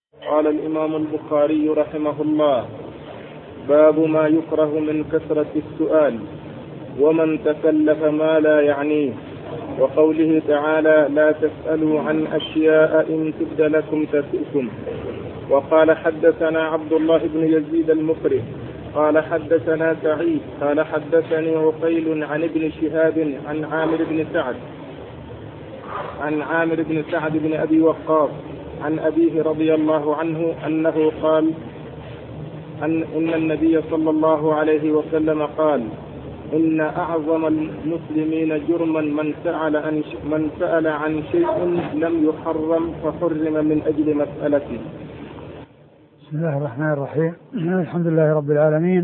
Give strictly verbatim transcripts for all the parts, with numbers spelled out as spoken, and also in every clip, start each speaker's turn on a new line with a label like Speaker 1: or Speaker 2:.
Speaker 1: قال الإمام البخاري رحمه الله: باب ما يكره من كثرة السؤال ومن تكلف ما لا يعنيه، وقوله تعالى: لا تسألوا عن أشياء إن تبد لكم تسؤكم. وقال: حدثنا عبد الله بن يزيد المقري قال حدثنا سعيد قال حدثني عقيل عن ابن شهاب عن عامر بن سعد عن عامر بن سعد بن أبي وقاص عن أبيه رضي الله عنه أنه قال أن, إن النبي صلى الله عليه وسلم قال: إن أعظم المسلمين جرما من سأل عن, من سأل عن شيء لم يحرم فحرم من أجل مسألته.
Speaker 2: بسم الله الرحمن الرحيم. الحمد لله رب العالمين،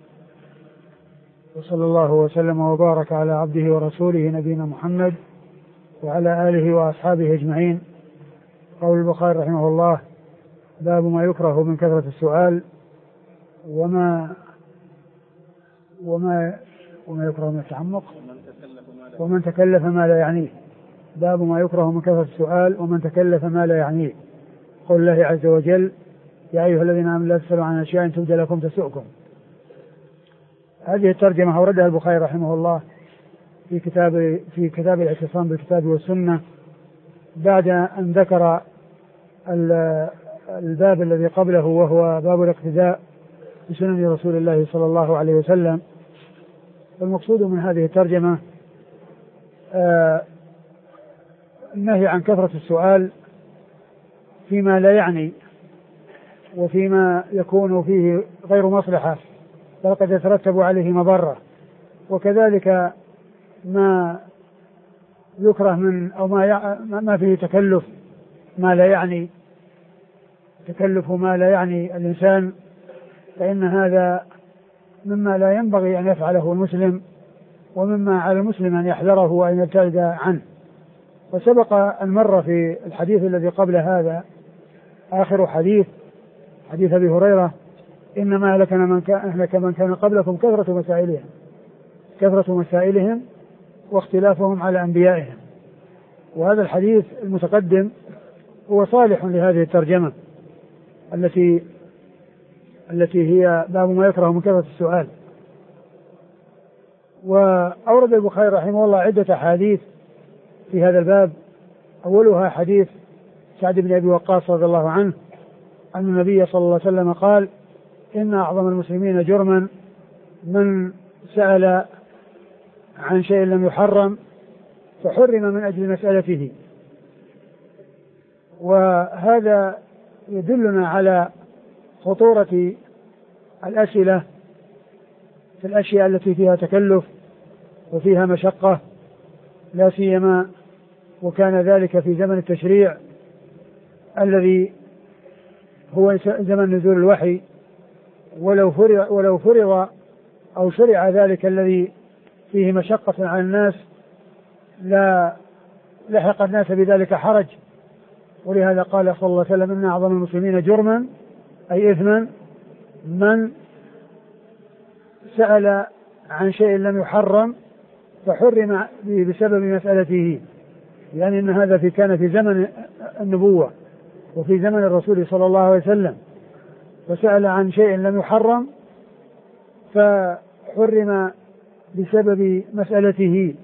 Speaker 2: وصلى الله وسلم وبارك على عبده ورسوله نبينا محمد وعلى آله وأصحابه أجمعين. قول البخاري رحمه الله: باب ما يكره من كثرة السؤال وما وما وما يكره من التعمق ومن تكلف ما لا يعنيه. باب ما يكره من كثرة السؤال ومن تكلف ما لا يعنيه. قول الله عز وجل: يا أيها الذين آمنوا لا تسألوا عن أشياء إن تبد لكم تسؤكم. هذه الترجمة أوردها البخاري رحمه الله في كتاب في كتاب الاعتصام بالكتاب والسنة، بعد أن ذكر الباب الذي قبله وهو باب الاقتداء بسنن رسول الله صلى الله عليه وسلم. المقصود من هذه الترجمة آه النهي عن كثرة السؤال فيما لا يعني وفيما يكون فيه غير مصلحة بل قد يترتب عليه مضرة، وكذلك ما يكره من أو ما ما فيه تكلف ما لا يعني تكلف ما لا يعني الإنسان، فإن هذا مما لا ينبغي أن يفعله المسلم، ومما على المسلم أن يحذره وأن يبتعد عنه. وسبق أن مر في الحديث الذي قبل هذا آخر حديث حديث أبي هريرة: إنما أهلك من كان من كان قبلكم كثرة مسائلهم كثرة مسائلهم واختلافهم على أنبيائهم. وهذا الحديث المتقدم هو صالح لهذه الترجمة التي التي هي باب ما يكره من كثرة السؤال. وأورد البخاري رحمه الله عدة أحاديث في هذا الباب. أولها حديث سعد بن أبي وقاص رضي الله عنه أن النبي صلى الله عليه وسلم قال: إن أعظم المسلمين جرما من سأل عن شيء لم يحرم فحرم من أجل مسألته. وهذا يدلنا على خطورة الأسئلة في الأشياء التي فيها تكلف وفيها مشقة، لا سيما وكان ذلك في زمن التشريع الذي هو زمن نزول الوحي. ولو فرض, ولو فرض أو شرع ذلك الذي فيه مشقة على الناس لا لحق الناس بذلك حرج. ولهذا قال صلى الله عليه وسلم: إن أعظم المسلمين جرما أي إثما من سأل عن شيء لم يحرم فحرم بسبب مسألته. يعني أن هذا في كان في زمن النبوة وفي زمن الرسول صلى الله عليه وسلم، فسأل عن شيء لم يحرم فحرم بسبب مسألته.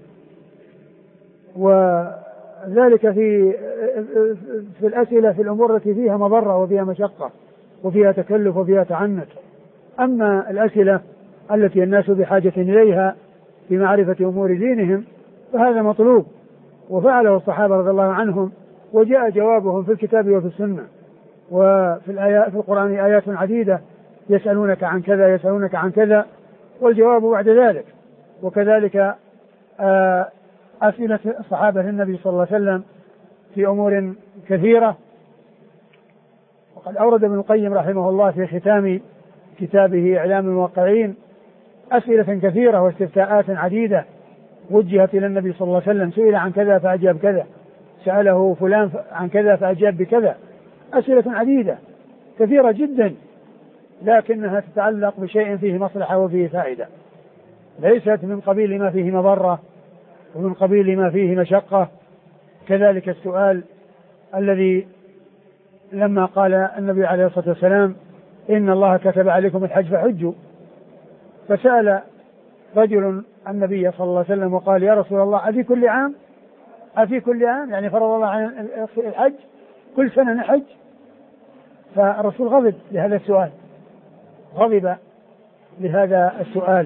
Speaker 2: وذلك في في الأسئلة في الأمور التي فيها مضرة وفيها مشقة وفيها تكلف وفيها تعنت. أما الأسئلة التي الناس بحاجة إليها في معرفة أمور دينهم فهذا مطلوب، وفعله الصحابة رضي الله عنهم، وجاء جوابهم في الكتاب وفي السنة. وفي الآيات في القرآن آيات عديدة: يسألونك عن كذا يسألونك عن كذا والجواب بعد ذلك. وكذلك أسئلة الصحابة للنبي صلى الله عليه وسلم في أمور كثيرة. وقد أورد ابن القيم رحمه الله في ختام كتابه إعلام الموقعين أسئلة كثيرة واستفتاءات عديدة وجهت إلى النبي صلى الله عليه وسلم: سئل عن كذا فأجاب كذا، سأله فلان عن كذا فأجاب بكذا. أسئلة عديدة كثيرة جدا، لكنها تتعلق بشيء فيه مصلحة وفيه فائدة، ليست من قبيل ما فيه مضرة ومن قبيل ما فيه مشقة. كذلك السؤال الذي لما قال النبي عليه الصلاة والسلام إن الله كتب عليكم الحج فحجوا، فسأل رجل النبي صلى الله عليه وسلم وقال يا رسول الله أفي كل عام أفي كل عام يعني فرض الله عن الحج كل سنة نحج؟ فالرسول غضب لهذا السؤال، غضب لهذا السؤال.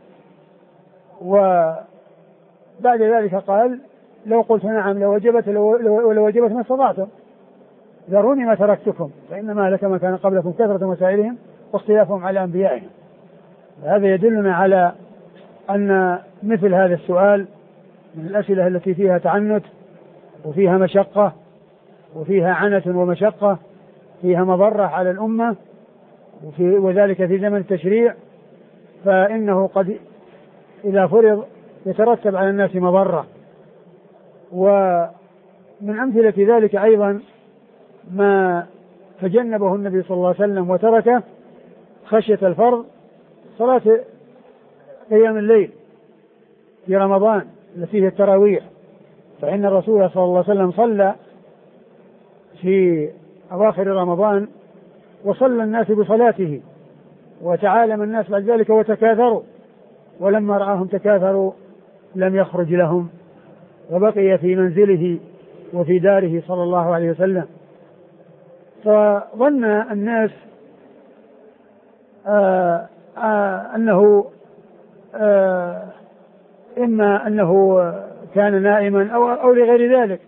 Speaker 2: وبعد ذلك قال لو قلت نعم لوجبت ولو وجبت ما استطعتم، ذروني ما تركتكم فإنما هلك ما كان قبلكم كثرة مسائلهم واختلافهم على أنبيائهم. هذا يدلنا على أن مثل هذا السؤال من الأسئلة التي فيها تعنت وفيها مشقة وفيها عنة ومشقة، فيها مضرة على الأمة، وفي وذلك في زمن التشريع، فإنه قد إذا فرض يترتب على الناس مضرة. ومن أمثلة ذلك أيضا ما تجنبه النبي صلى الله عليه وسلم وتركه خشية الفرض، صلاة قيام الليل في رمضان التي هي التراويح، فإن الرسول صلى الله عليه وسلم صلى في أواخر رمضان وصلى الناس بصلاته وتعالم الناس بعد ذلك وتكاثروا، ولما رآهم تكاثروا لم يخرج لهم وبقي في منزله وفي داره صلى الله عليه وسلم. فظن الناس آآ آآ أنه آآ إما أنه كان نائما أو, أو لغير ذلك،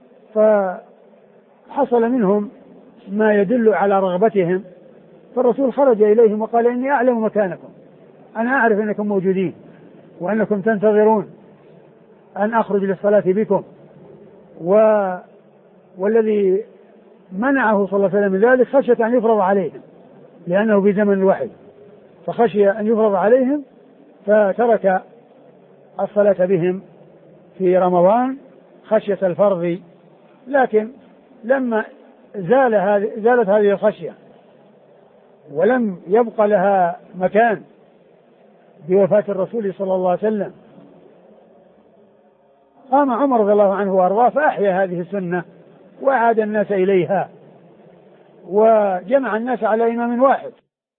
Speaker 2: فحصل منهم ما يدل على رغبتهم، فالرسول خرج إليهم وقال إني أعلم مكانكم، أنا أعرف أنكم موجودين وأنكم تنتظرون أن أخرج للصلاة بكم، و والذي منعه صلى الله عليه وسلم ذلك خشية أن يفرض عليهم لأنه في زمن الوحي، فخشي أن يفرض عليهم فترك الصلاة بهم في رمضان خشية الفرض. لكن لما زال هذه زالت هذه الخشية ولم يبقى لها مكان بوفاة الرسول صلى الله عليه وسلم، قام عمر رضي الله عنه وارضاه فأحيا هذه السنة وأعاد الناس إليها وجمع الناس على إمام واحد.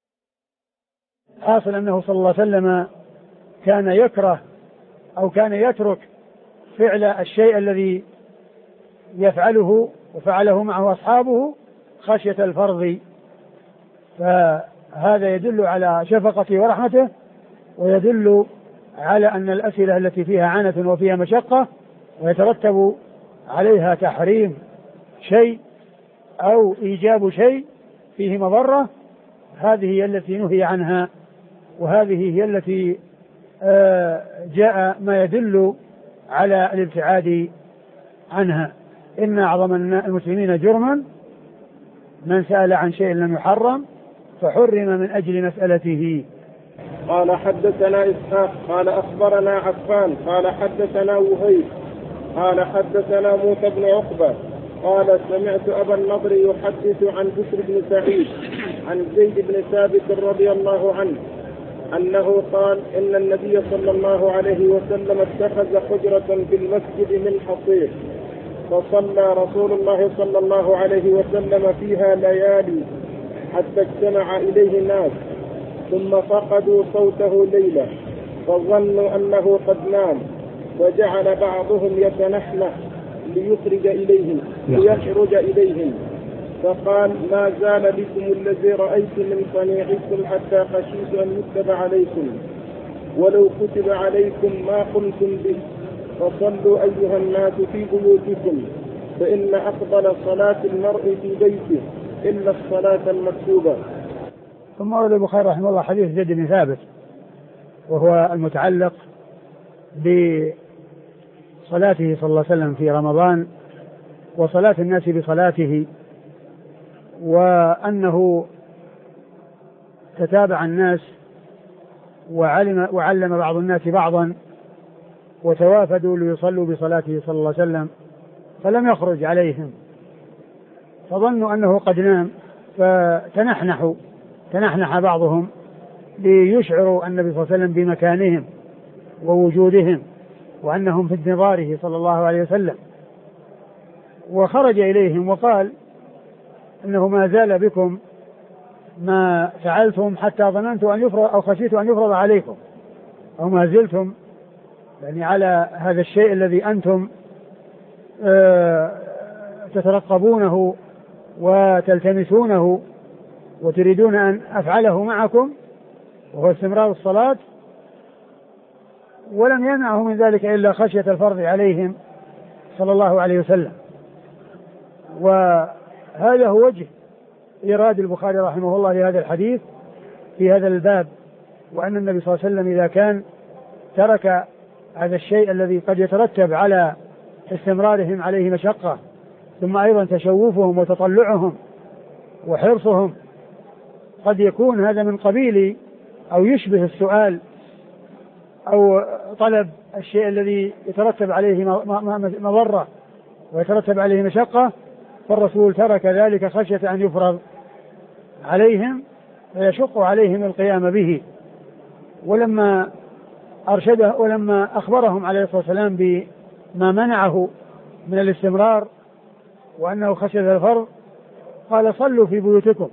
Speaker 2: حاصل أنه صلى الله عليه وسلم كان يكره أو كان يترك فعل الشيء الذي يفعله وفعله معه أصحابه خشية الفرض، فهذا يدل على شفقته ورحمته، ويدل على أن الأسئلة التي فيها عنة وفيها مشقة ويترتب عليها تحريم شيء أو إيجاب شيء فيه مضرة، هذه هي التي نهي عنها، وهذه هي التي جاء ما يدل على الابتعاد عنها. إن أعظم المسلمين جرما من سأل عن شيء لم يحرم فحرم من أجل مسألته.
Speaker 1: قال حدثنا إسحاق قال أخبرنا عفان قال حدثنا وهيب قال حدثنا موسى بن عقبة قال سمعت أبا النضر يحدث عن بشر بن سعيد عن زيد بن ثابت رضي الله عنه أنه قال إن النبي صلى الله عليه وسلم اتخذ حجرة في المسجد من حصير، فصلى رسول الله صلى الله عليه وسلم فيها ليالي حتى اجتمع إليه الناس، ثم فقدوا صوته ليلة فظنوا أنه قد نام، وجعل بعضهم يتنحنح ليخرج إليهم ليخرج إليهم فقال ما زال بكم الذي رأيت من صنيعكم حتى خشيت أن يكتب عليكم، ولو كتب عليكم ما قمتم به، فصلوا أيها الناس في بيوتكم، فإن أفضل صلاة المرء في بيته إلا الصلاة المكتوبة.
Speaker 2: ثم أورد البخاري رحمه الله حديث زيد بن ثابت وهو المتعلق بصلاته صلى الله عليه وسلم في رمضان وصلاة الناس بصلاته، وأنه تتابع الناس وعلم, وعلم بعض الناس بعضا وتوافدوا ليصلوا بصلاته صلى الله عليه وسلم فلم يخرج عليهم، فظنوا أنه قد نام فتنحنحوا تنحنح بعضهم ليشعروا النبي صلى الله عليه وسلم بمكانهم ووجودهم وأنهم في انتظاره صلى الله عليه وسلم، وخرج إليهم وقال أنه ما زال بكم ما فعلتم حتى ظننت أن يفرض أو خشيت أن يفرض عليكم، أو ما زلتم يعني على هذا الشيء الذي أنتم تترقبونه وتلتمسونه وتريدون أن أفعله معكم، وهو استمرار الصلاة، ولم يمنعه من ذلك إلا خشية الفرض عليهم صلى الله عليه وسلم. وهذا هو وجه إيراد البخاري رحمه الله لهذا الحديث في هذا الباب، وأن النبي صلى الله عليه وسلم إذا كان ترك هذا الشيء الذي قد يترتب على استمرارهم عليه مشقة، ثم أيضا تشوفهم وتطلعهم وحرصهم، قد يكون هذا من قبيل أو يشبه السؤال أو طلب الشيء الذي يترتب عليه مضرة ويترتب عليه مشقة، فالرسول ترك ذلك خشية أن يفرض عليهم ويشق عليهم القيام به. ولما أرشده ولما أخبرهم عليه الصلاة والسلام بما منعه من الاستمرار وأنه خشية الفرض، قال صلوا في بيوتكم،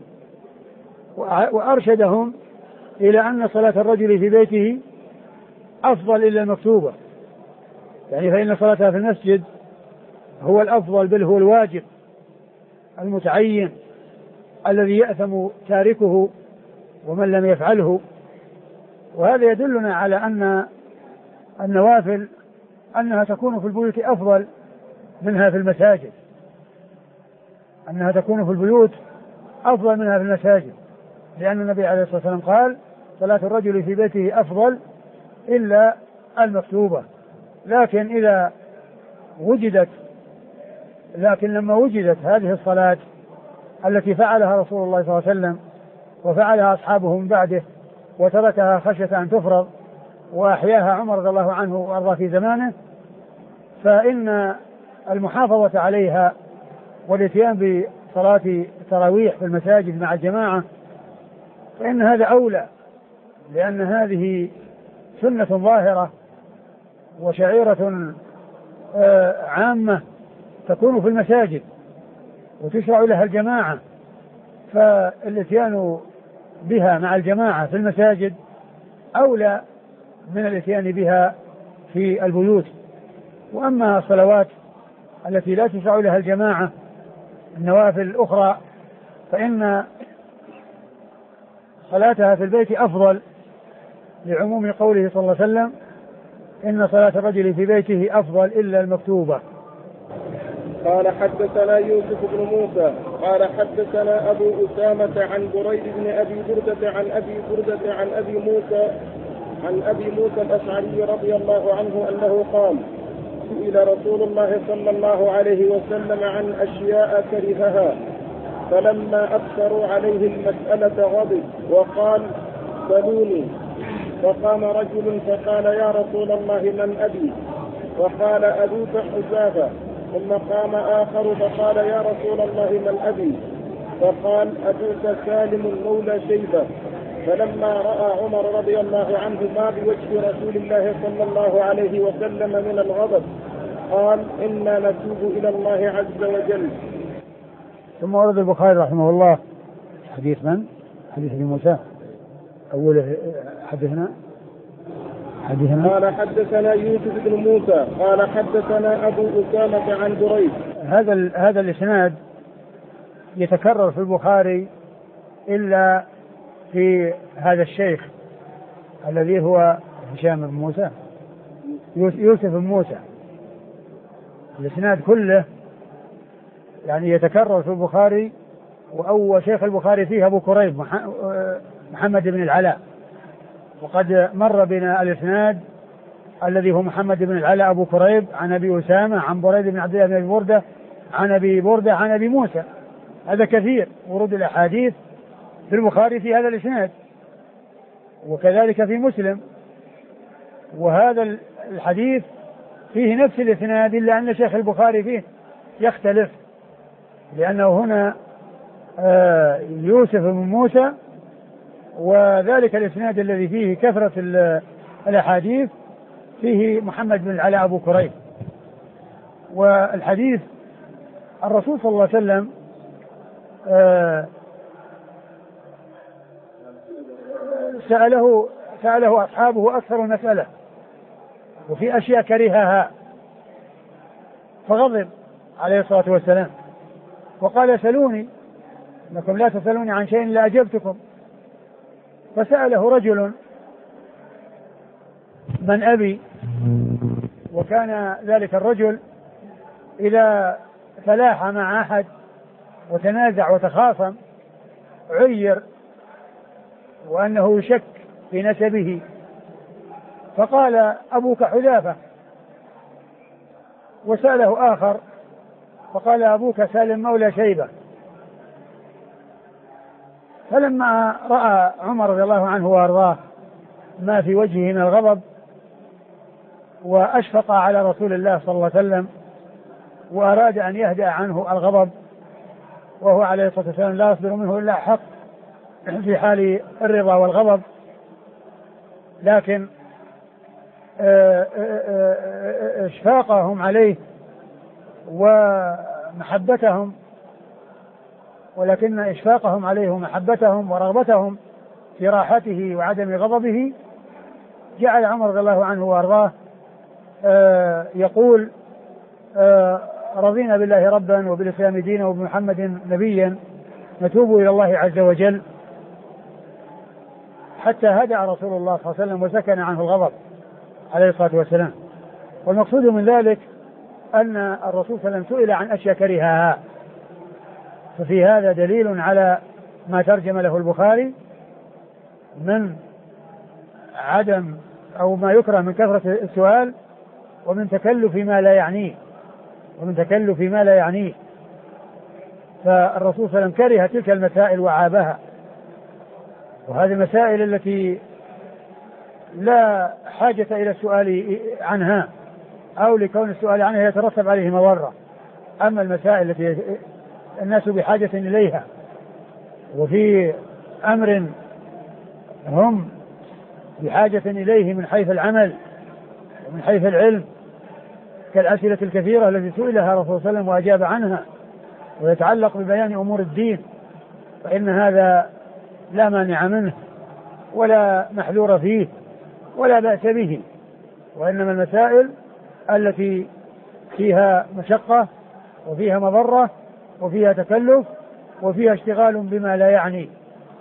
Speaker 2: وأرشدهم إلى أن صلاة الرجل في بيته أفضل إلا المكتوبة، يعني فإن صلاتها في المسجد هو الأفضل، بل هو الواجب المتعين الذي يأثم تاركه ومن لم يفعله. وهذا يدلنا على أن النوافل أنها تكون في البيوت أفضل منها في المساجد، أنها تكون في البيوت أفضل منها في المساجد، لأن النبي عليه الصلاة والسلام قال صلاة الرجل في بيته أفضل إلا المكتوبة. لكن إذا وجدت لكن لما وجدت هذه الصلاة التي فعلها رسول الله صلى الله عليه وسلم وفعلها أصحابه من بعده وتركها خشية أن تفرض وأحياها عمر رضي الله عنه وأرضاه في زمانه، فإن المحافظة عليها والاتيان بصلاة التراويح في المساجد مع الجماعة فإن هذا أولى، لأن هذه سنة ظاهرة وشعيرة عامة تكون في المساجد وتشرع لها الجماعة، فالاتيان بها مع الجماعة في المساجد أولى من الاتيان بها في البيوت. وأما الصلوات التي لا تشرع لها الجماعة النوافل الأخرى فإن صلاتها في البيت أفضل، لعموم قوله صلى الله عليه وسلم إن صلاة الرجل في بيته أفضل إلا المكتوبة.
Speaker 1: قال حدثنا يوسف بن موسى قال حدثنا أبو أسامة عن بريد بن أبي بردة عن أبي بردة عن أبي موسى عن أبي موسى الأشعري رضي الله عنه أنه قال سئل رسول الله صلى الله عليه وسلم عن أشياء كرهها، فلما أكثروا عليه المسألة غضب وقال سلوني، فقام رجل فقال يا رسول الله من أبي؟ وقال أبوك حذافة. ثم قام آخر فقال يا رسول الله من أبي؟ فقال أبوك سالم مولى شيبة. فلما رأى عمر رضي الله عنه ما بوجه رسول الله صلى الله عليه وسلم من الغضب قال إنا نتوب إلى الله عز وجل.
Speaker 2: ثم ورد البخاري رحمه الله حديث من؟ حديث ابن موسى أوله حدثنا حدثنا
Speaker 1: قال حدثنا يوسف بن موسى قال حدثنا أبو أسامة عن بريد.
Speaker 2: هذا هذا الإسناد يتكرر في البخاري إلا في هذا الشيخ الذي هو هشام بن موسى يوسف بن موسى. الإسناد كله يعني يتكرر في البخاري، وأول شيخ البخاري فيه أبو كريب محمد بن العلاء، وقد مر بنا الإسناد الذي هو محمد بن العلاء أبو كريب عن أبي أسامة عن بريد بن عبد الله بن أبي بردة عن أبي بردة عن أبي موسى. هذا كثير ورود الأحاديث في البخاري في هذا الإسناد، وكذلك في مسلم. وهذا الحديث فيه نفس الإسناد إلا أن شيخ البخاري فيه يختلف، لأنه هنا يوسف بن موسى، وذلك الإسناد الذي فيه كثرة الأحاديث فيه محمد بن العلاء أبو كريب. والحديث الرسول صلى الله عليه وسلم آه سأله سأله أصحابه أكثر المسألة وفي أشياء كرهها فغضب عليه الصلاة والسلام وقال سلوني انكم لا تسألوني عن شيء لا أجبتكم. فسأله رجل من أبي، وكان ذلك الرجل إذا تلاح مع أحد وتنازع وتخاصم عير وأنه يشك في نسبه، فقال أبوك حذافة. وسأله آخر فقال أبوك سالم مولى شيبة. فلما رأى عمر رضي الله عنه وأرضاه ما في وجهه من الغضب وأشفق على رسول الله صلى الله عليه وسلم وأراد أن يهدأ عنه الغضب، وهو عليه الصلاة والسلام لا يصدر منه إلا حق في حال الرضا والغضب، لكن اشفاقهم عليه ومحبتهم ولكن إشفاقهم عليه ومحبتهم ورغبتهم في راحته وعدم غضبه جعل عمر رضي الله عنه وأرضاه يقول رضينا بالله ربا وبالإسلام دينا وبمحمد نبيا نتوب إلى الله عز وجل، حتى هدأ رسول الله صلى الله عليه وسلم وسكن عنه الغضب عليه الصلاة والسلام. والمقصود من ذلك أن الرسول صلى الله عليه وسلم سئل عن أشياء كرهها، ففي هذا دليل على ما ترجم له البخاري من عدم أو ما يكره من كثرة السؤال ومن تكلف ما لا يعنيه ومن تكلف ما لا يعنيه. فالرسول صلى الله عليه وسلم كره تلك المسائل وعابها، وهذه المسائل التي لا حاجة إلى السؤال عنها أو لكون السؤال عنها يترتب عليه مضرة. أما المسائل التي الناس بحاجة إليها وفي أمر هم بحاجة إليه من حيث العمل ومن حيث العلم كالأسئلة الكثيرة التي سئلها رسول الله صلى الله عليه وسلم وأجاب عنها ويتعلق ببيان أمور الدين، فإن هذا لا مانع منه ولا محذور فيه ولا بأس به. وإنما المسائل التي فيها مشقة وفيها مضرة وفيها تكلف وفيها اشتغال بما لا يعني.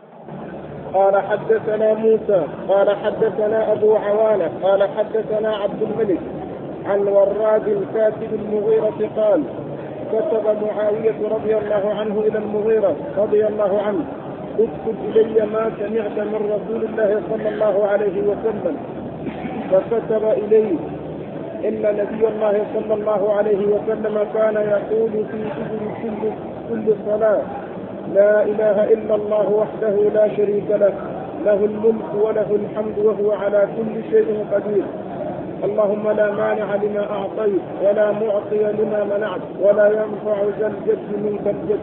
Speaker 1: قال حدثنا موسى قال حدثنا أبو عوانة قال حدثنا عبد الملك عن وراد الكاتب المغيرة قال كتب معاوية رضي الله عنه إلى المغيرة رضي الله عنه اكتب إلي ما سمعت من رسول الله صلى الله عليه وسلم. فكتب إليه إن نبي الله صلى الله عليه وسلم كان يقول في دبر كل, كل صلاة لا إله إلا الله وحده لا شريك له له الملك وله الحمد وهو على كل شيء قدير اللهم لا مانع لما أعطيت ولا معطي لما منعت ولا ينفع ذا الجد منك الجد.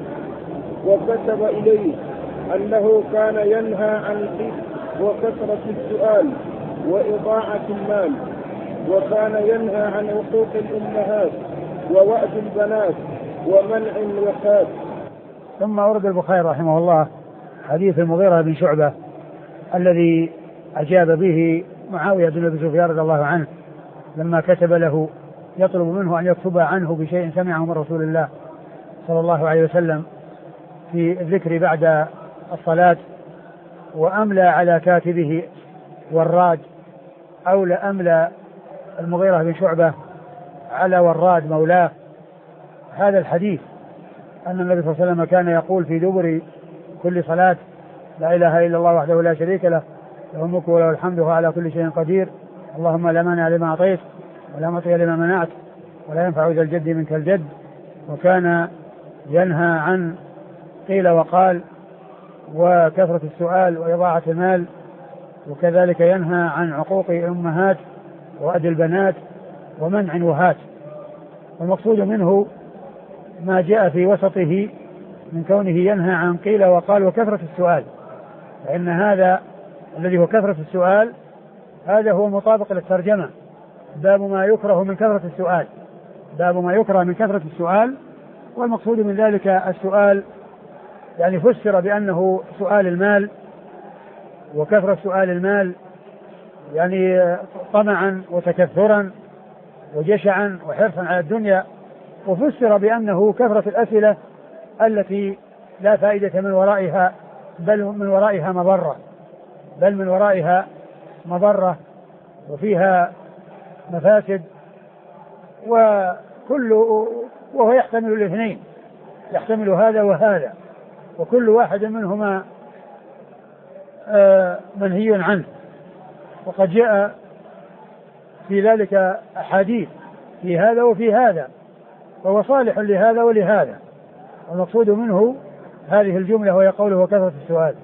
Speaker 1: وكتب إليه أنه كان ينهى عن وكثرة السؤال وإضاعة المال، وكان ينهى عن حقوق الأمهات ووأد البنات ومنع الوفاة.
Speaker 2: ثم ورد البخاري رحمه الله حديث المغيرة بن شعبة الذي أجاب به معاوية بن أبي سفيان رضي الله عنه لما كتب له يطلب منه أن يكتب عنه بشيء سمعه من رسول الله صلى الله عليه وسلم في الذكر بعد الصلاة، وأملى على كاتبه وراد أو لأملى المغيرة بن شعبة على وراد مولاه هذا الحديث أن النبي صلى الله عليه وسلم كان يقول في دبر كل صلاة لا إله إلا الله وحده لا شريك له له الملك وله الحمد وهو على كل شيء قدير اللهم لا مانع لما أعطيت ولا معطي لما منعت ولا ينفع ذا الجد منك الجد. وكان ينهى عن قيل وقال وكثرة السؤال وإضاعة المال، وكذلك ينهى عن عقوق الأمهات وأد البنات ومنع الوهات. والمقصود منه ما جاء في وسطه من كونه ينهى عن قيل وقال وكثرة السؤال، فإن هذا الذي هو كثرة السؤال هذا هو مطابق للترجمة، باب ما يكره من كثرة السؤال، باب ما يكره من كثرة السؤال. والمقصود من ذلك السؤال يعني فسر بأنه سؤال المال وكثرة سؤال المال، يعني طمعا وتكثرا وجشعا وحرصا على الدنيا، وفسر بأنه كثرة الأسئلة التي لا فائدة من ورائها بل من ورائها مضرة بل من ورائها مضرة وفيها مفاسد، وكل وهو يحتمل الاثنين، يحتمل هذا وهذا، وكل واحد منهما منهي عنه. وقد جاء في ذلك أحاديث في هذا وفي هذا، فهو صالح لهذا ولهذا، والمقصود منه هذه الجملة وهي قوله وكثرة السؤال.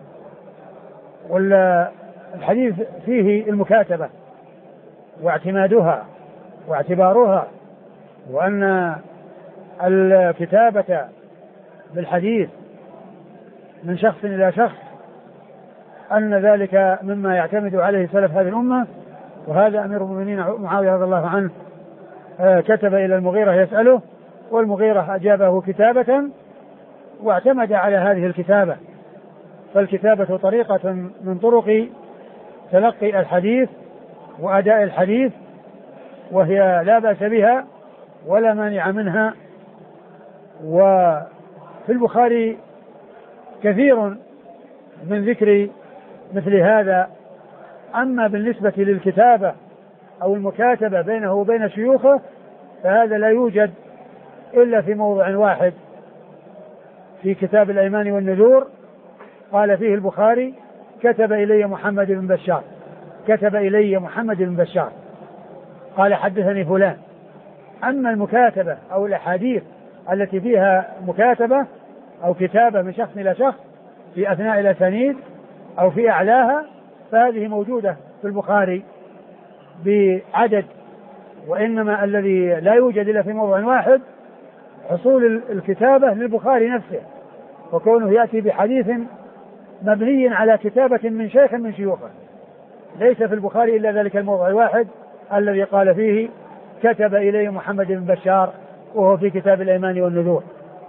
Speaker 2: والحديث فيه المكاتبة واعتمادها واعتبارها، وأن الكتابة بالحديث من شخص إلى شخص أن ذلك مما يعتمد عليه سلف هذه الأمة. وهذا أمير المؤمنين معاوية رضي الله عنه كتب إلى المغيرة يسأله، والمغيرة أجابه كتابة واعتمد على هذه الكتابة. فالكتابة طريقة من طرق تلقي الحديث وأداء الحديث، وهي لا بأس بها ولا مانع منها. وفي البخاري كثير من ذكر مثل هذا. أما بالنسبة للكتابة أو المكاتبة بينه وبين شيوخه فهذا لا يوجد إلا في موضع واحد في كتاب الأيمان والنذور، قال فيه البخاري كتب إلي محمد بن بشار كتب إلي محمد بن بشار قال حدثني فلان. أما المكاتبة أو الأحاديث التي فيها مكاتبة أو كتابة من شخص إلى شخص في أثناء الأسانيد أو في أعلاها فهذه موجودة في البخاري بعدد، وإنما الذي لا يوجد إلا في موضع واحد حصول الكتابة للبخاري نفسه، وكونه يأتي بحديث مبني على كتابة من شيخ من شيوخه. ليس في البخاري إلا ذلك الموضع الواحد الذي قال فيه كتب إلي محمد بن بشار، وهو في كتاب الأيمان والنذور.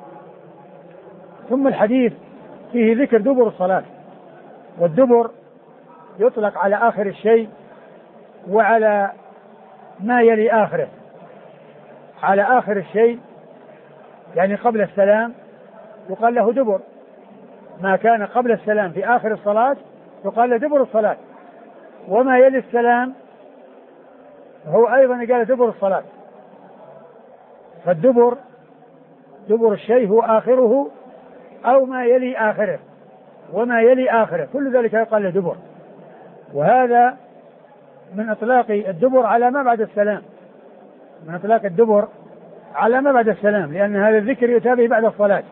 Speaker 2: ثم الحديث فيه ذكر دبر الصلاة، والدبر يطلق على آخر الشيء وعلى ما يلي آخره. على آخر الشيء يعني قبل السلام يقال له دبر، ما كان قبل السلام في آخر الصلاة يقال له دبر الصلاة، وما يلي السلام هو أيضا قال دبر الصلاة. فالدبر دبر الشيء هو آخره أو ما يلي آخره، وما يلي آخره كل ذلك يقال له دبر. وهذا من إطلاق الدبر على ما بعد السلام، من إطلاق الدبر على ما بعد السلام، لأن هذا الذكر يتابع بعد الصلاة.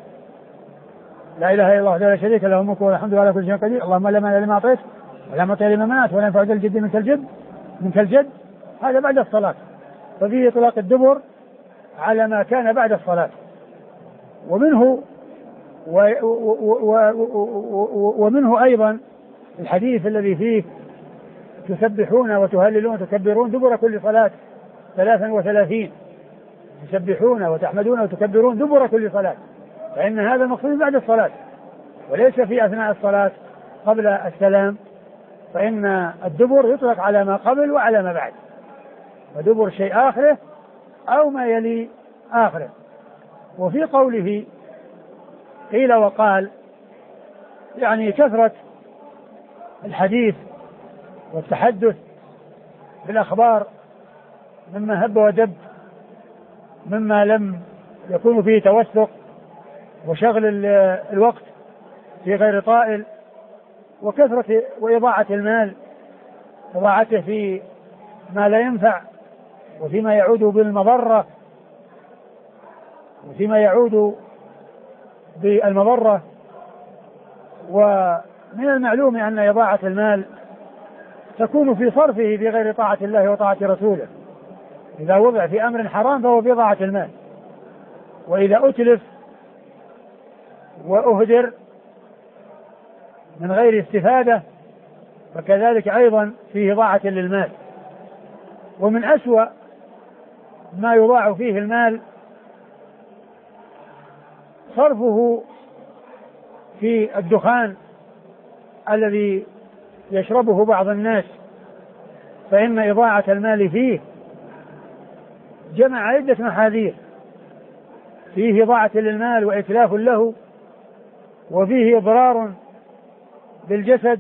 Speaker 2: لا إله إلا الله وحده لا شريك له الملك والحمد لله على كل شيء قدير، اللهم لا مانع لما أعطيت ولا معطي لما منعت ولا ينفع ذا الجد منك الجد منك الجد. هذا بعد الصلاة، ففيه إطلاق الدبر على ما كان بعد الصلاة. ومنه و و و و ومنه أيضا الحديث الذي فيه تسبحون وتهللون وتكبرون دبر كل صلاة ثلاثا وثلاثين، تسبحون وتحمدون وتكبرون دبر كل صلاة، فإن هذا مقصود بعد الصلاة وليس في أثناء الصلاة قبل السلام، فإن الدبر يطلق على ما قبل وعلى ما بعد، ودبر شيء آخره أو ما يلي آخره. وفي قوله قيل وقال يعني كثرة الحديث والتحدث بالأخبار مما هب ودب، مما لم يكون فيه توثق وشغل الوقت في غير طائل، وكثرة وإضاعة المال، إضاعته في ما لا ينفع وفيما يعود بالمضرة وفيما يعود بالمضرة. ومن المعلوم أن إضاعة المال تكون في صرفه في غير طاعة الله وطاعة رسوله. إذا وضع في أمر حرام فهو في إضاعة المال، وإذا أتلف وأهدر من غير استفادة فكذلك أيضا فيه إضاعة للمال. ومن أسوأ ما يضاع فيه المال صرفه في الدخان الذي يشربه بعض الناس، فإن إضاعة المال فيه جمع عدة محاذير، فيه إضاعة للمال وإتلاف له، وفيه إضرار بالجسد،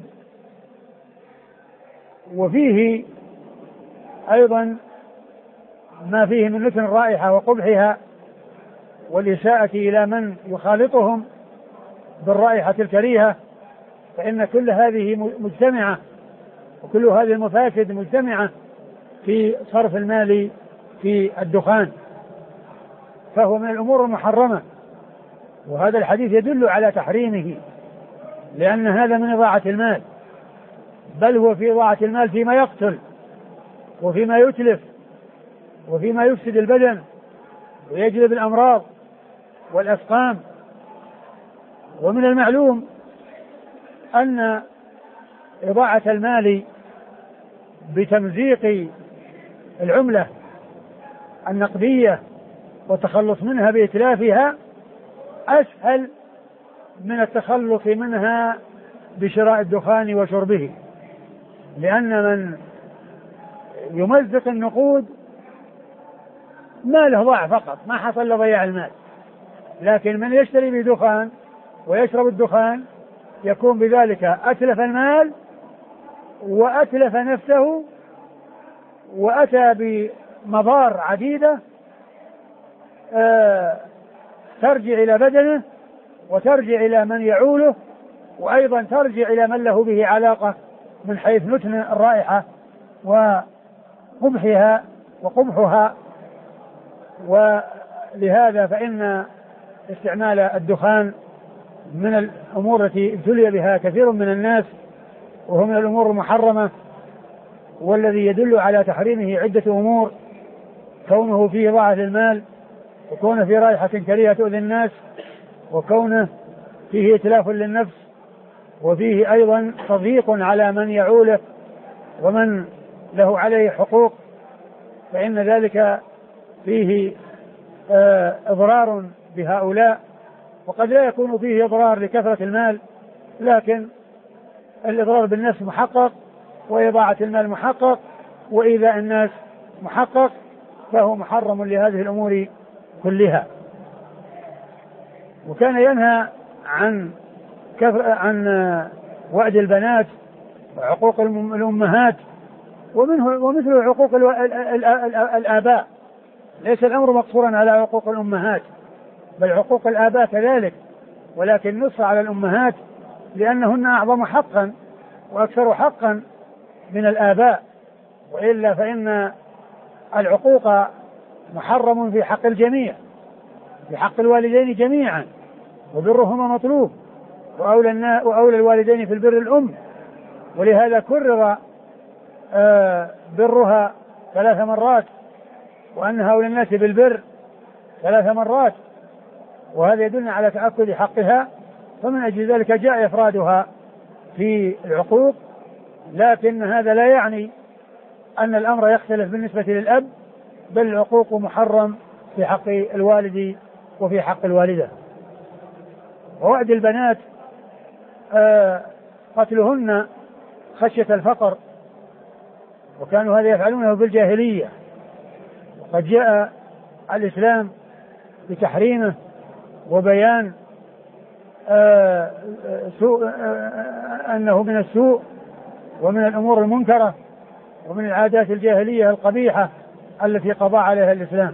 Speaker 2: وفيه أيضا ما فيه من نتن الرائحة وقبحها والإساءة إلى من يخالطهم بالرائحة الكريهة، فإن كل هذه مجتمعة، وكل هذه المفاسد مجتمعة في صرف المال في الدخان، فهو من الأمور المحرمة. وهذا الحديث يدل على تحريمه، لأن هذا من إضاعة المال، بل هو في إضاعة المال فيما يقتل وفيما يتلف وفيما يفسد البدن ويجلب الأمراض والأسقام. ومن المعلوم أن إضاعة المال بتمزيق العملة النقدية والتخلص منها بإتلافها أسهل من التخلص منها بشراء الدخان وشربه، لأن من يمزق النقود ماله ضاع فقط، ما حصل لضياع المال، لكن من يشتري بدخان ويشرب الدخان يكون بذلك أتلف المال وأتلف نفسه وأتى بمضار عديدة آه ترجع إلى بدنه وترجع إلى من يعوله، وأيضا ترجع إلى من له به علاقة من حيث نتن الرائحة وقبحها وقبحها. ولهذا فإن استعمال الدخان من الأمور التي ابتلي بها كثير من الناس، وهو من الأمور المحرمة، والذي يدل على تحريمه عدة أمور: كونه فيه إضاعة للمال، وكونه فيه رائحة كريهة تؤذي الناس، وكونه فيه إتلاف للنفس، وفيه أيضا تضييق على من يعوله ومن له عليه حقوق، فإن ذلك فيه آه إضرار بهؤلاء. وقد لا يكون فيه إضرار لكثرة المال، لكن الإضرار بالنفس محقق، وإضاعة المال محقق، وإيذاء الناس محقق، فهو محرم لهذه الأمور كلها. وكان ينهى عن كفر عن وعد البنات وعقوق الأمهات، ومنه ومثل عقوق الآباء. ليس الأمر مقصورا على عقوق الأمهات، بل عقوق الآباء كذلك، ولكن نص على الأمهات لأنهن أعظم حقا وأكثر حقا من الآباء، وإلا فإن العقوق محرم في حق الجميع، في حق الوالدين جميعا، وبرهما مطلوب، وأولى, وأولى الوالدين في البر الأم، ولهذا كرر آه برها ثلاث مرات، وأنها أولى الناس بالبر ثلاث مرات، وهذا يدل على تأكد حقها، فمن أجل ذلك جاء إفرادها في العقوق. لكن هذا لا يعني أن الأمر يختلف بالنسبة للأب، بل العقوق محرم في حق الوالد وفي حق الوالدة. ووعد البنات آه قتلهن خشية الفقر، وكانوا هذا يفعلونه في الجاهلية، وقد جاء الإسلام بتحريمه وبيان آه سوء آه أنه من السوء ومن الأمور المنكرة ومن العادات الجاهلية القبيحة التي قضى عليها الإسلام.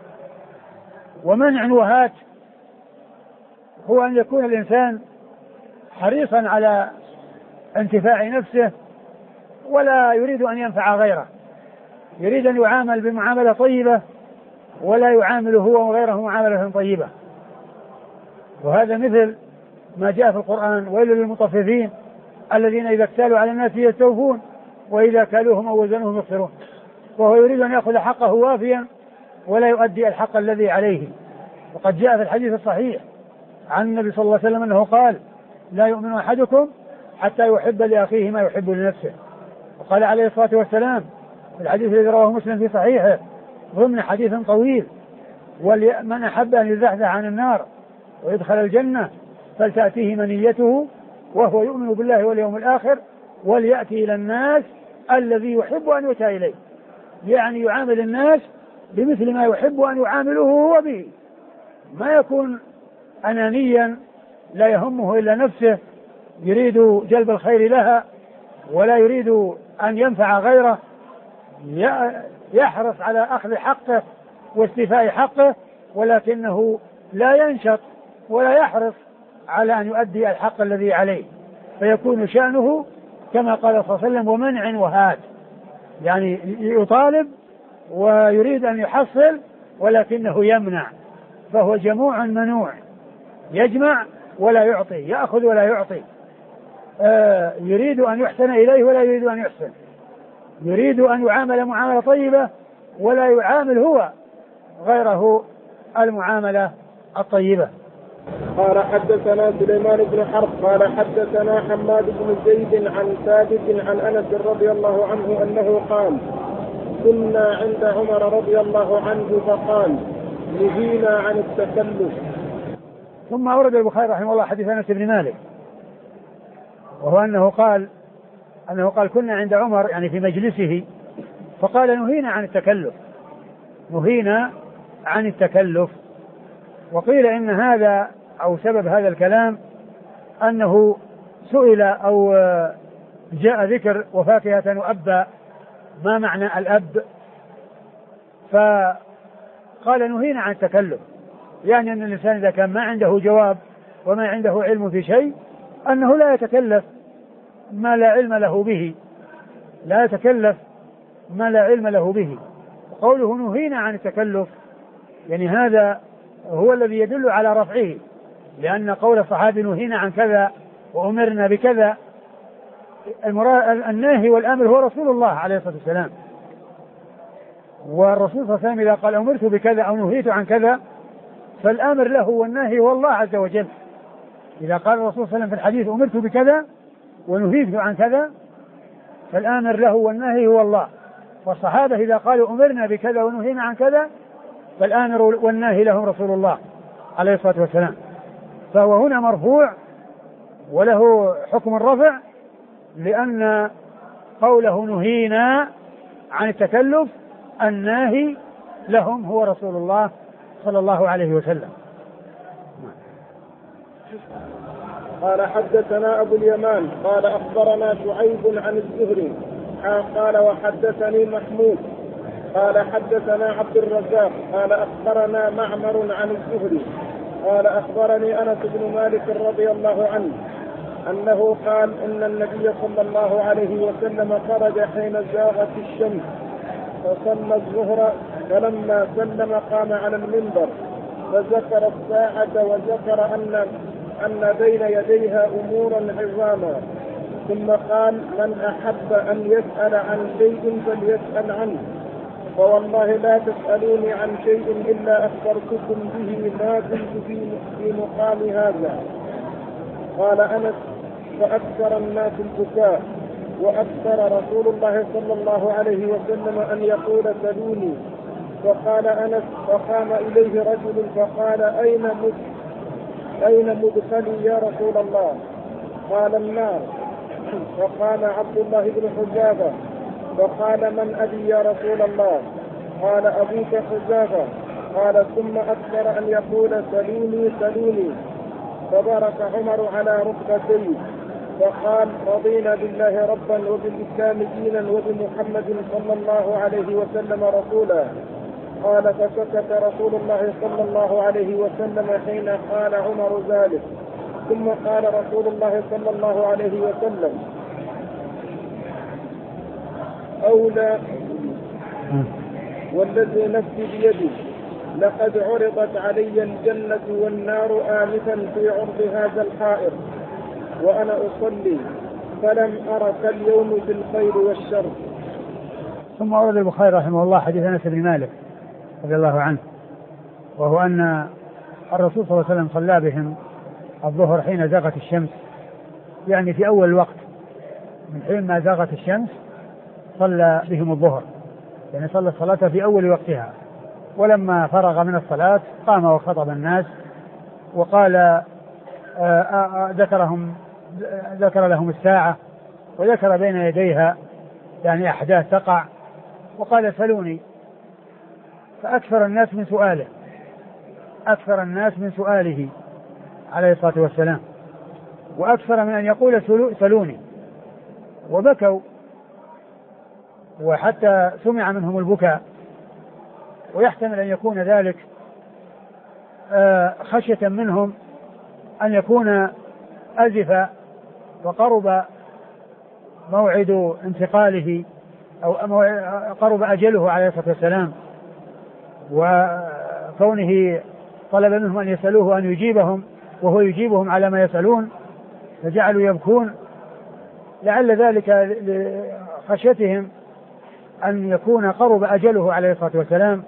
Speaker 2: ومنع وهات هو أن يكون الإنسان حريصا على انتفاع نفسه ولا يريد أن ينفع غيره، يريد أن يعامل بمعاملة طيبة ولا يعامل هو وغيره معاملة طيبة. وهذا مثل ما جاء في القرآن: ويل للمطففين الذين إذا اكتالوا على الناس يستوفون وإذا كالوهم أو وزنوهم يخسرون. وهو يريد أن يأخذ حقه وافيا ولا يؤدي الحق الذي عليه. وقد جاء في الحديث الصحيح عن النبي صلى الله عليه وسلم أنه قال: لا يؤمن أحدكم حتى يحب لأخيه ما يحب لنفسه. وقال عليه الصلاة والسلام في الحديث الذي رواه مسلم في صحيحه ضمن حديث طويل: من أحب أن يزحزح عن النار ويدخل الجنة فلتأتيه منيته وهو يؤمن بالله واليوم الآخر وليأتي إلى الناس الذي يحب أن يؤتى إليه، يعني يعامل الناس بمثل ما يحب أن يعامله هو به، ما يكون أنانيا لا يهمه إلا نفسه، يريد جلب الخير لها ولا يريد أن ينفع غيره، يحرص على أخذ حقه واستيفاء حقه، ولكنه لا ينشط ولا يحرص على أن يؤدي الحق الذي عليه، فيكون شأنه كما قال صلى الله عليه وسلم ومنع وهات، يعني يطالب ويريد أن يحصل ولكنه يمنع، فهو جموع منوع، يجمع ولا يعطي، يأخذ ولا يعطي، آه يريد أن يحسن إليه ولا يريد أن يحسن، يريد أن يعامل معاملة طيبة ولا يعامل هو غيره المعاملة الطيبة.
Speaker 1: قال حدثنا سليمان بن حرب قال حدثنا حماد بن زيد عن ثابت عن أنس رضي الله عنه أنه قال كنا عند عمر رضي الله عنه فقال نهينا عن التكلف.
Speaker 2: ثم أورد البخاري رحمه الله حديث أنس بن مالك، وهو أنه قال أنه قال كنا عند عمر يعني في مجلسه فقال نهينا عن التكلف، نهينا عن التكلف. وقيل إن هذا أو سبب هذا الكلام أنه سئل أو جاء ذكر وفاكهة وأبا، ما معنى الأب؟ فقال نهينا عن التكلف، يعني أن الإنسان إذا كان ما عنده جواب وما عنده علم في شيء أنه لا يتكلف ما لا علم له به، لا يتكلف ما لا علم له به. قوله نهينا عن التكلف يعني هذا هو الذي يدل على رفعه، لأن قول الصحابي نهينا عن كذا وأمرنا بكذا، الناهي والأمر هو رسول الله عليه الصلاة والسلام، والرسول صلى الله عليه وسلم إذا قال أمرت بكذا أو نهيت عن كذا فالأمر له والناهي هو الله عز وجل. إذا قال الرسول صلى الله عليه وسلم في الحديث أمرت بكذا ونهيت عن كذا فالآمر له والناهي هو الله، والصحابة إذا قالوا أمرنا بكذا ونهينا عن كذا فالآمر والناهي لهم رسول الله عليه الصلاة والسلام، فهو هنا مرفوع وله حكم الرفع لأن قوله نهينا عن التكلف الناهي لهم هو رسول الله صلى الله عليه وسلم.
Speaker 1: قال حدثنا أبو اليمان قال أخبرنا شعيب عن الزهري قال وحدثني محمود قال حدثنا عبد الرزاق قال أخبرنا معمر عن الزهري قال أخبرني أنس بن مالك رضي الله عنه أنه قال إن النبي صلى الله عليه وسلم خرج حين زاغت الشمس فصلى الظهر، فلما سلم قام على المنبر فذكر الساعة وذكر أن أن بين يديها أمورا عظاما، ثم قال من أحب أن يسأل عن شيء فليسأل عنه، فوالله لا تسألوني عن شيء إلا أخبرتكم به ما كنت في مقام هذا. قال أنس فأكثر الناس البكاء، وأكثر رسول الله صلى الله عليه وسلم أن يقول سلوني. فقال أنس فقام إليه رجل فقال أين مد أين مدخلي يا رسول الله؟ قال النار. فقام عبد الله بن حذافة فقال من أبي يا رسول الله؟ قال أبوك حذافة. قال ثم أكثر أن يقول سلوني سلوني، فبارك عمر على ركبتيه وقال رضينا بالله ربا وبالإسلام دينا وبمحمد صلى الله عليه وسلم رسولا. قال فسكت رسول الله صلى الله عليه وسلم حين قال عمر ذلك، ثم قال رسول الله صلى الله عليه وسلم أولى والذي نفسي بيدي لقد عرضت علي الجنة والنار آنفا في عرض هذا الحائط وأنا أصلي فلم أر كاليوم في الخير والشر.
Speaker 2: ثم أورد البخاري رحمه الله حديث أنس بن مالك رضي الله عنه، وهو أن الرسول صلى الله عليه وسلم صلى بهم الظهر حين زاغت الشمس، يعني في أول الوقت من حين ما زاغت الشمس صلى بهم الظهر، يعني صلى الصلاة في أول وقتها، ولما فرغ من الصلاة قام وخطب الناس وقال ذكرهم ذكر لهم الساعة وذكر بين يديها يعني أحداث تقع، وقال سلوني، فأكثر الناس من سؤاله أكثر الناس من سؤاله عليه الصلاة والسلام، وأكثر من أن يقول سلوني، وبكوا، وحتى سمع منهم البكاء، ويحتمل أن يكون ذلك خشية منهم أن يكون أزف وقرب موعد انتقاله أو قرب أجله عليه الصلاة والسلام، وكونه طلب منهم أن يسألوه أن يجيبهم وهو يجيبهم على ما يسألون، فجعلوا يبكون، لعل ذلك لخشيتهم أن يكون قرب أجله عليه الصلاة والسلام،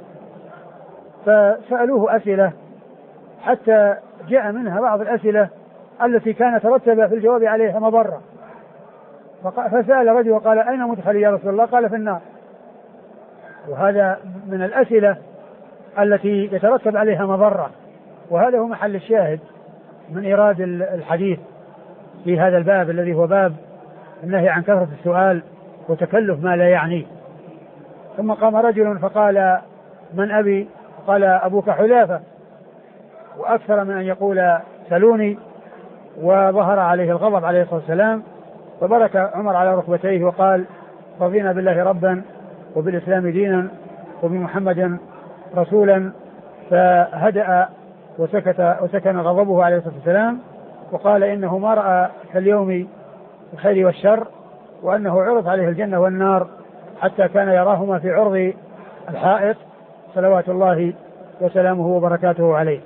Speaker 2: فسألوه أسئلة حتى جاء منها بعض الأسئلة التي كانت ترتب في الجواب عليها مضرة. فسأل رجل وقال أين مدخلي يا رسول الله؟ قال في النار. وهذا من الأسئلة التي يترتب عليها مضرة، وهذا هو محل الشاهد من إيراد الحديث في هذا الباب الذي هو باب النهي عن كثرة السؤال وتكلف ما لا يعنيه. ثم قام رجل فقال من أبي؟ قال أبوك حذافة، وأكثر من أن يقول سلوني، وظهر عليه الغضب عليه الصلاة والسلام، فبرك عمر على ركبتيه وقال رضينا بالله ربا وبالإسلام دينا وبمحمد رسولا، فهدأ وسكت وسكن غضبه عليه الصلاة والسلام، وقال إنه ما رأى كاليوم الخير والشر، وأنه عرض عليه الجنة والنار حتى كان يراهما في عرض الحائط صلوات الله وسلامه وبركاته عليه.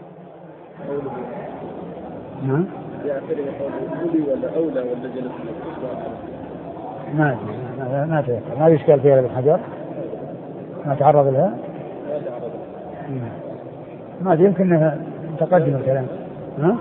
Speaker 2: نعم. ما ما ما ما يشكل فيها ابن حجر، ما تعرض لها، ما ادري يمكن تقدم الكلام. ها؟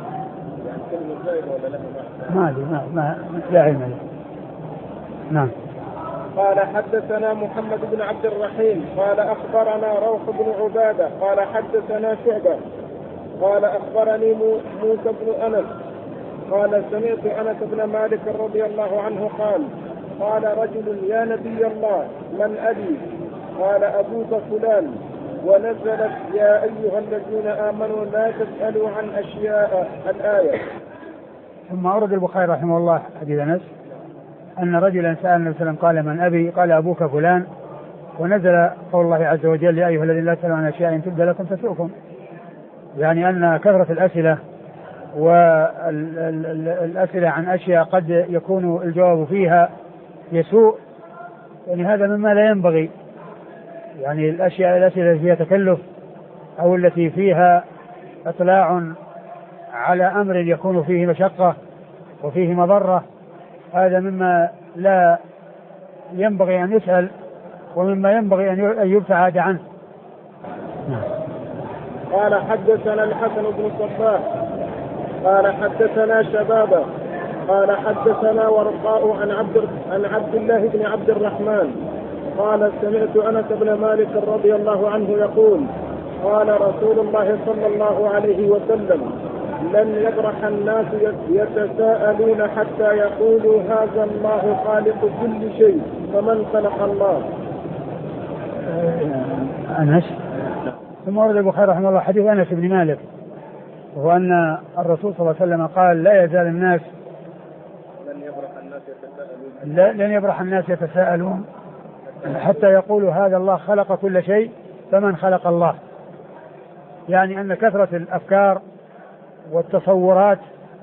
Speaker 2: ما ادري ما ما لا علم له. نعم.
Speaker 1: قال حدثنا محمد بن عبد الرحيم قال أخبرنا روح بن عبادة قال حدثنا شعبة قال أخبرني موسى بن أنس قال سمعت أنس بن مالك رضي الله عنه قال قال رجل يا نبي الله من أبي؟ قال أبوك فلان، ونزلت يا أيها الذين آمنوا لا تسألوا عن أشياء الآية.
Speaker 2: ثم أورد البخاري رحمه الله حديث أنس أن رجلا سأل النبي صلى الله عليه وسلم قال من أبي؟ قال أبوك فلان، ونزل قول الله عز وجل يا أيها الذين لا تسألوا عن أشياء إن تبد لكم تسؤكم، يعني أن كثرة الأسئلة والأسئلة عن أشياء قد يكون الجواب فيها يسوء، يعني هذا مما لا ينبغي، يعني الأشياء الأسئلة التي فيها تكلف أو التي فيها إطلاع على أمر يكون فيه مشقة وفيه مضرة، هذا مما لا ينبغي أن يسأل ومما ينبغي أن يبتعد عنه.
Speaker 1: قال حدثنا الحسن بن صباح قال حدثنا شبابه قال حدثنا ورقاء عن عبد عن عبد الله بن عبد الرحمن قال سمعت أنس بن مالك رضي الله عنه يقول قال رسول الله صلى الله عليه وسلم لن يبرح الناس يتساءلون حتى يقولوا هذا الله خالق كل شيء فمن خلق الله.
Speaker 2: أنس. ثم ورد البخاري رحمه الله حديث أنس بن مالك، وهو أن الرسول صلى الله عليه وسلم قال لا يزال الناس
Speaker 1: لن يبرح الناس يتساءلون
Speaker 2: لن يبرح الناس يتساءلون حتى يقولوا هذا الله خلق كل شيء فمن خلق الله، يعني أن كثرة الأفكار والتصورات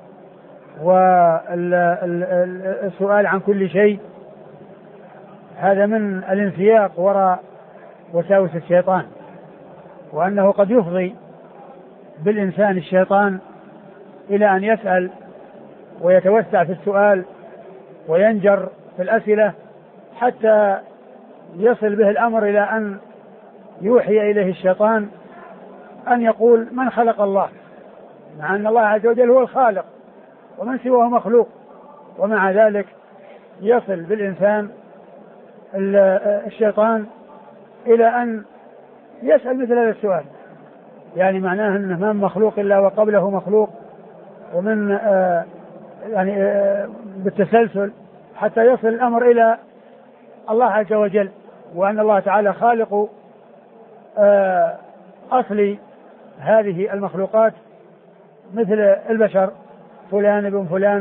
Speaker 2: والسؤال عن كل شيء هذا من الانسياق وراء وساوس الشيطان، وأنه قد يفضي بالإنسان الشيطان إلى أن يسأل ويتوسع في السؤال وينجر في الأسئلة حتى يصل به الأمر إلى أن يوحي إليه الشيطان أن يقول من خلق الله، مع أن الله عز وجل هو الخالق ومن سواه مخلوق، ومع ذلك يصل بالإنسان الشيطان إلى أن يسأل مثل هذا السؤال، يعني معناه أنه ما مخلوق إلا وقبله مخلوق، ومن آه يعني آه بالتسلسل حتى يصل الأمر إلى الله عز وجل، وأن الله تعالى خالق آه أصل هذه المخلوقات مثل البشر، فلان ابن فلان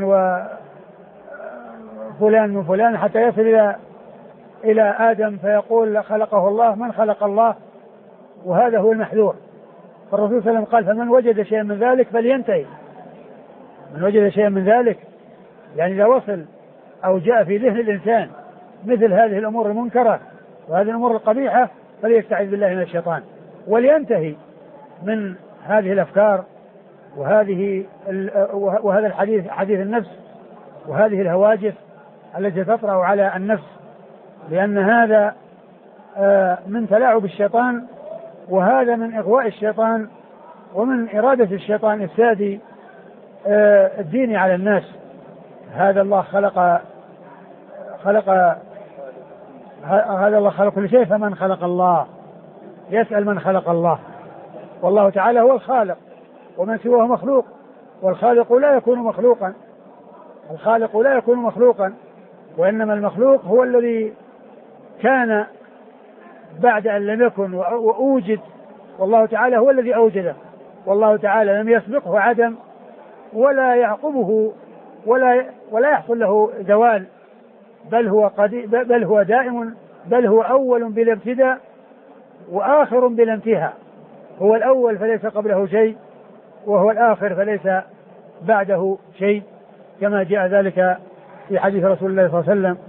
Speaker 2: وفلان من فلان، حتى يصل إلى إلى آدم فيقول خلقه الله، من خلق الله؟ وهذا هو المحذور. فالرسول صلى الله عليه وسلم قال فمن وجد شيئا من ذلك فلينتهي، من وجد شيئا من ذلك يعني إذا وصل أو جاء في ذهن الإنسان مثل هذه الأمور المنكرة وهذه الأمور القبيحة فليستعذ بالله من الشيطان ولينتهي من هذه الأفكار وهذه وهذا الحديث حديث النفس وهذه الهواجس التي تطرأ على النفس، لأن هذا من تلاعب الشيطان، وهذا من إغواء الشيطان ومن إرادة الشيطان إفساد الدين على الناس. هذا الله خلق خلق هذا الله خلق كل شيء، فمن خلق الله يسأل من خلق الله، والله تعالى هو الخالق ومن سواه مخلوق، والخالق لا يكون مخلوقا، الخالق لا يكون مخلوقا، وإنما المخلوق هو الذي كان بعد أن لم يكن وأوجد، والله تعالى هو الذي أوجده، والله تعالى لم يسبقه عدم ولا يعقبه ولا ولا يحصل له زوال، بل هو قديم، بل هو دائم، بل هو أول بلا ابتداء وآخر بلا انتهاء، هو الأول فليس قبله شيء، وهو الآخر فليس بعده شيء، كما جاء ذلك في حديث رسول الله صلى الله عليه وسلم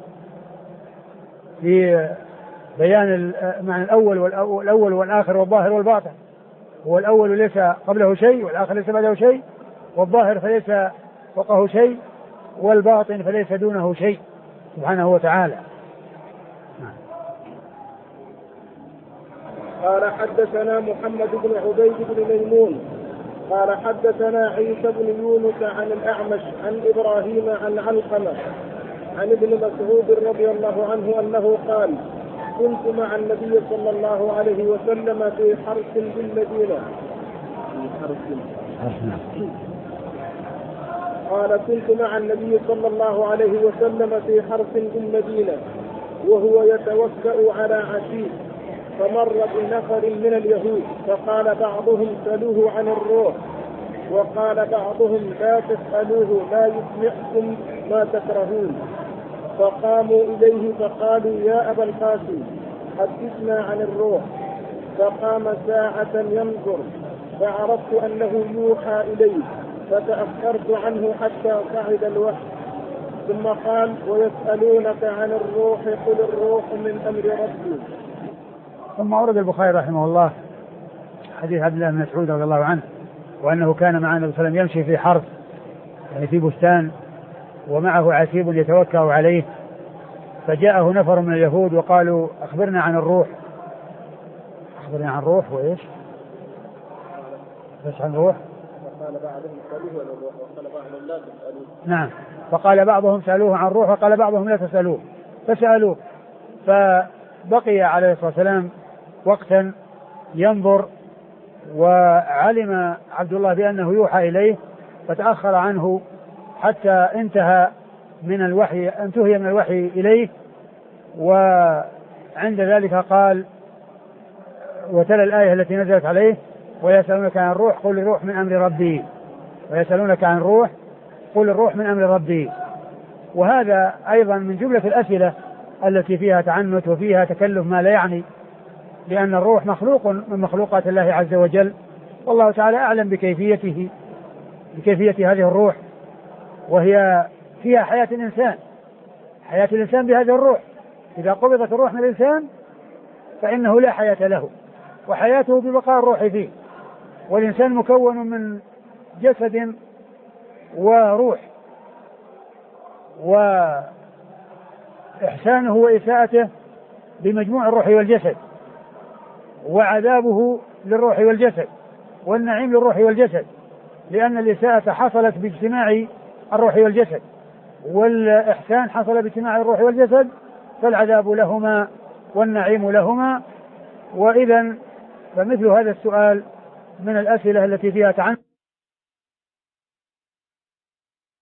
Speaker 2: في بيان معنى الأول والأول والآخر والظاهر والباطن. هو الأول ليس قبله شيء، والآخر ليس بعده شيء، والظاهر فليس فوقه شيء، والباطن فليس دونه شيء سبحانه وتعالى.
Speaker 1: قال حدثنا محمد بن عبيد بن ميمون قال حدثنا عيسى بن يونس عن الأعمش عن إبراهيم عن علقمة عن ابن مسعود رضي الله عنه أنه قال كنت مع النبي صلى الله عليه وسلم في حرس بالمدينة في حرس قال كنت مع النبي صلى الله عليه وسلم في حرس بالمدينة وهو يتوكأ على عشيش، فمر بنفر من اليهود فقال بعضهم سلوه عن الروح، وقال بعضهم لا تسألوه لا يسمعكم ما تكرهون، فقاموا إليه فقالوا يا أبا القاسم حدثنا عن الروح، فقام ساعة ينظر فعرفت أنه يوحى إليه فتأخرت عنه حتى صعد الوحي، ثم قال ويسألونك عن الروح قل الروح من أمر ربي.
Speaker 2: ثم أورد البخاري رحمه الله حديث عبد الله بن مسعود رضي الله عنه وأنه كان مع النبي صلى الله عليه وسلم يمشي في حرث يعني في بستان ومعه عتيب يتوكأ عليه، فجاءه نفر من اليهود وقالوا أخبرنا عن الروح، أخبرنا عن الروح وإيش؟ إيش عن الروح؟
Speaker 1: فقال بعضهم سألوه عن الروح وقال بعضهم لا تسألوه.
Speaker 2: نعم، فقال بعضهم سألوه عن الروح وقال بعضهم لا تسألوه، فسألوه، فبقي عليه الصلاة والسلام وقتا ينظر، وعلم عبد الله بأنه يوحى إليه فتأخر عنه حتى انتهى من الوحي انتهي من الوحي إليه، وعند ذلك قال وتلا الآية التي نزلت عليه ويسألونك عن الروح قل الروح من أمر ربي، ويسألونك عن الروح قل الروح من أمر ربي. وهذا أيضا من جملة الأسئلة التي فيها تعنت وفيها تكلف ما لا يعني، لأن الروح مخلوق من مخلوقات الله عز وجل، والله تعالى أعلم بكيفيته بكيفية هذه الروح، وهي فيها حياة الإنسان، حياة الإنسان بهذه الروح، إذا قبضت الروح من الإنسان فإنه لا حياة له، وحياته ببقاء الروح فيه، والإنسان مكون من جسد وروح، وإحسانه وإساءته بمجموع الروح والجسد، وعذابه للروح والجسد، والنعيم للروح والجسد، لأن الإساءة حصلت باجتماع الروح والجسد، والإحسان حصل باجتماع الروح والجسد، فالعذاب لهما والنعيم لهما. وإذا فمثل هذا السؤال من الأسئلة التي فيها تعنت